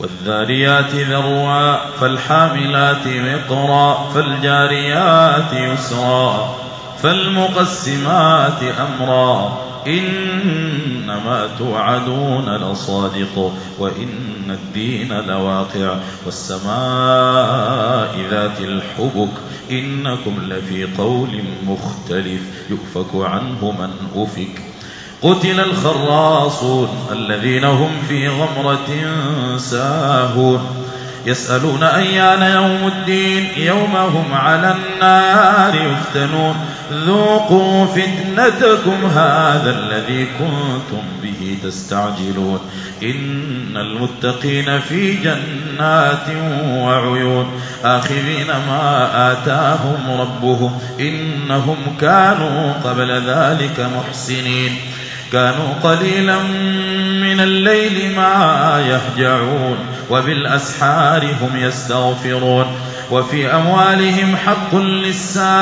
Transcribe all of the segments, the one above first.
والذاريات ذروا فالحاملات وقرا فالجاريات يسرا فالمقسمات أمرا إنما توعدون لصادق وإن الدين لواقع والسماء ذات الحبك إنكم لفي قول مختلف يؤفك عنه من أفك قتل الخراصون الذين هم في غمرة ساهون يسألون أيان يوم الدين يوم هم على النار يفتنون ذوقوا فتنتكم هذا الذي كنتم به تستعجلون إن المتقين في جنات وعيون آخذين ما آتاهم ربهم إنهم كانوا قبل ذلك محسنين كانوا قليلا من الليل ما يهجعون وبالأسحار هم يستغفرون وفي أموالهم حق للسائل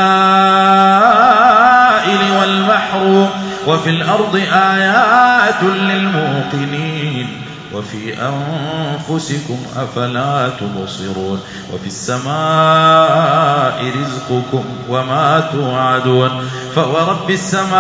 والمحروم وفي الأرض آيات للموقنين وفي أنفسكم أفلا تبصرون وفي السماء رزقكم وما توعدون فورب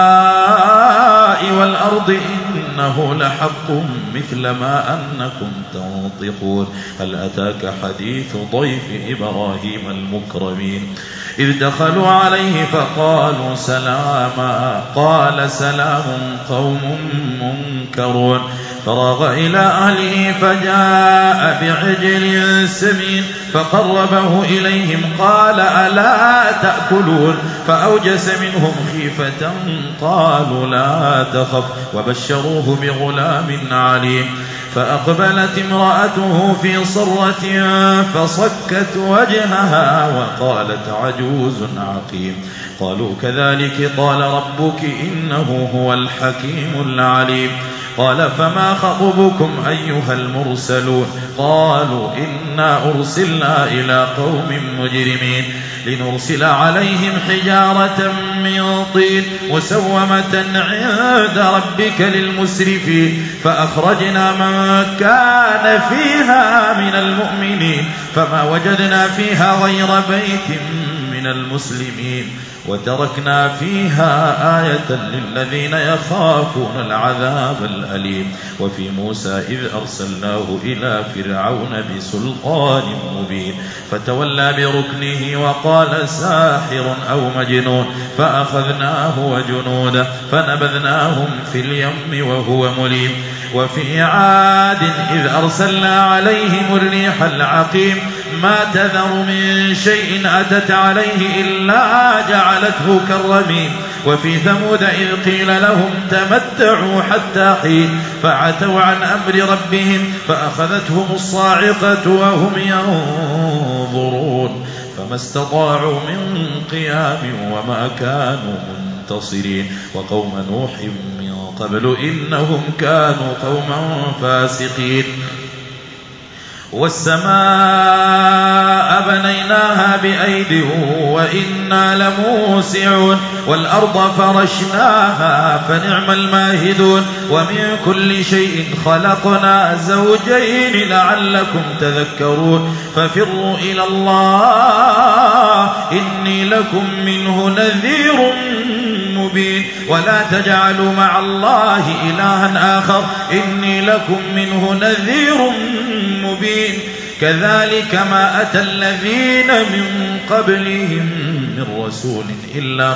السماء والأرض إنه لحق مثل ما أنكم تنطقون هل أتاك حديث ضيف إبراهيم المكرمين إذ دخلوا عليه فقالوا سلاما قال سلام قوم منكرون فراغ إلى أهله فجاء بعجل سمين فقربه إليهم قال ألا تأكلون فأوجس منهم خيفة قالوا لا تخف وبشروه بغلام عليم فأقبلت امرأته في صرة فصكت وجهها وقالت عجوز عقيم قالوا كذلك قال ربك إنه هو الحكيم العليم قال فما خطبكم أيها المرسلون قالوا إنا أرسلنا إلى قوم مجرمين لنرسل عليهم حجارة من طين مسومة عند ربك للمسرفين فأخرجنا من كان فيها من المؤمنين فما وجدنا فيها غير بيت من المسلمين وتركنا فيها آية للذين يخافون العذاب الأليم وفي موسى إذ أرسلناه إلى فرعون بسلطان مبين فتولى بركنه وقال ساحر أو مجنون فأخذناه وجنوده فنبذناهم في اليم وهو مليم وفي عاد إذ أرسلنا عليهم الريح العقيم ما تذر من شيء أتت عليه إلا جعلته كالرميم وفي ثمود إذ قيل لهم تمتعوا حتى حين فعتوا عن أمر ربهم فأخذتهم الصاعقة وهم ينظرون فما استطاعوا من قيام وما كانوا منتصرين وقوم نوح من قبل إنهم كانوا قوما فاسقين والسماء بنيناها بأيد وإنا لموسعون والأرض فرشناها فنعم الماهدون ومن كل شيء خلقنا زوجين لعلكم تذكرون ففروا إلى الله إني لكم منه نذير مبين ولا تجعلوا مع الله إلها آخر إني لكم منه نذير مبين كذلك ما أتى الذين من قبلهم من رسول إلا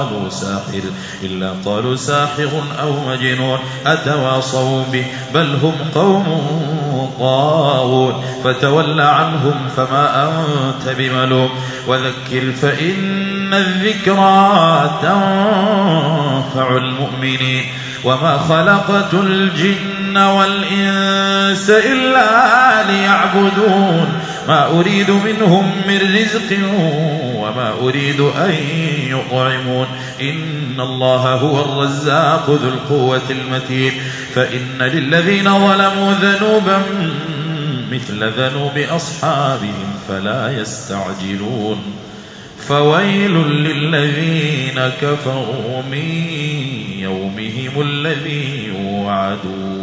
قالوا ساحر أو مجنون أتواصوا به بل هم قوم طاغون فتول عنهم فما أنت بملوم وذكر فإن الذكرى تنفع المؤمنين وما خلقت الجن والإنس إلا ليعبدون ما أريد منهم من رزق وما أريد أن يطعمون إن الله هو الرزاق ذو القوة المتين فإن للذين ظلموا ذنوبا مثل ذنوب أصحابهم فلا يستعجلون فويل للذين كفروا من يومهم الذي يوعدون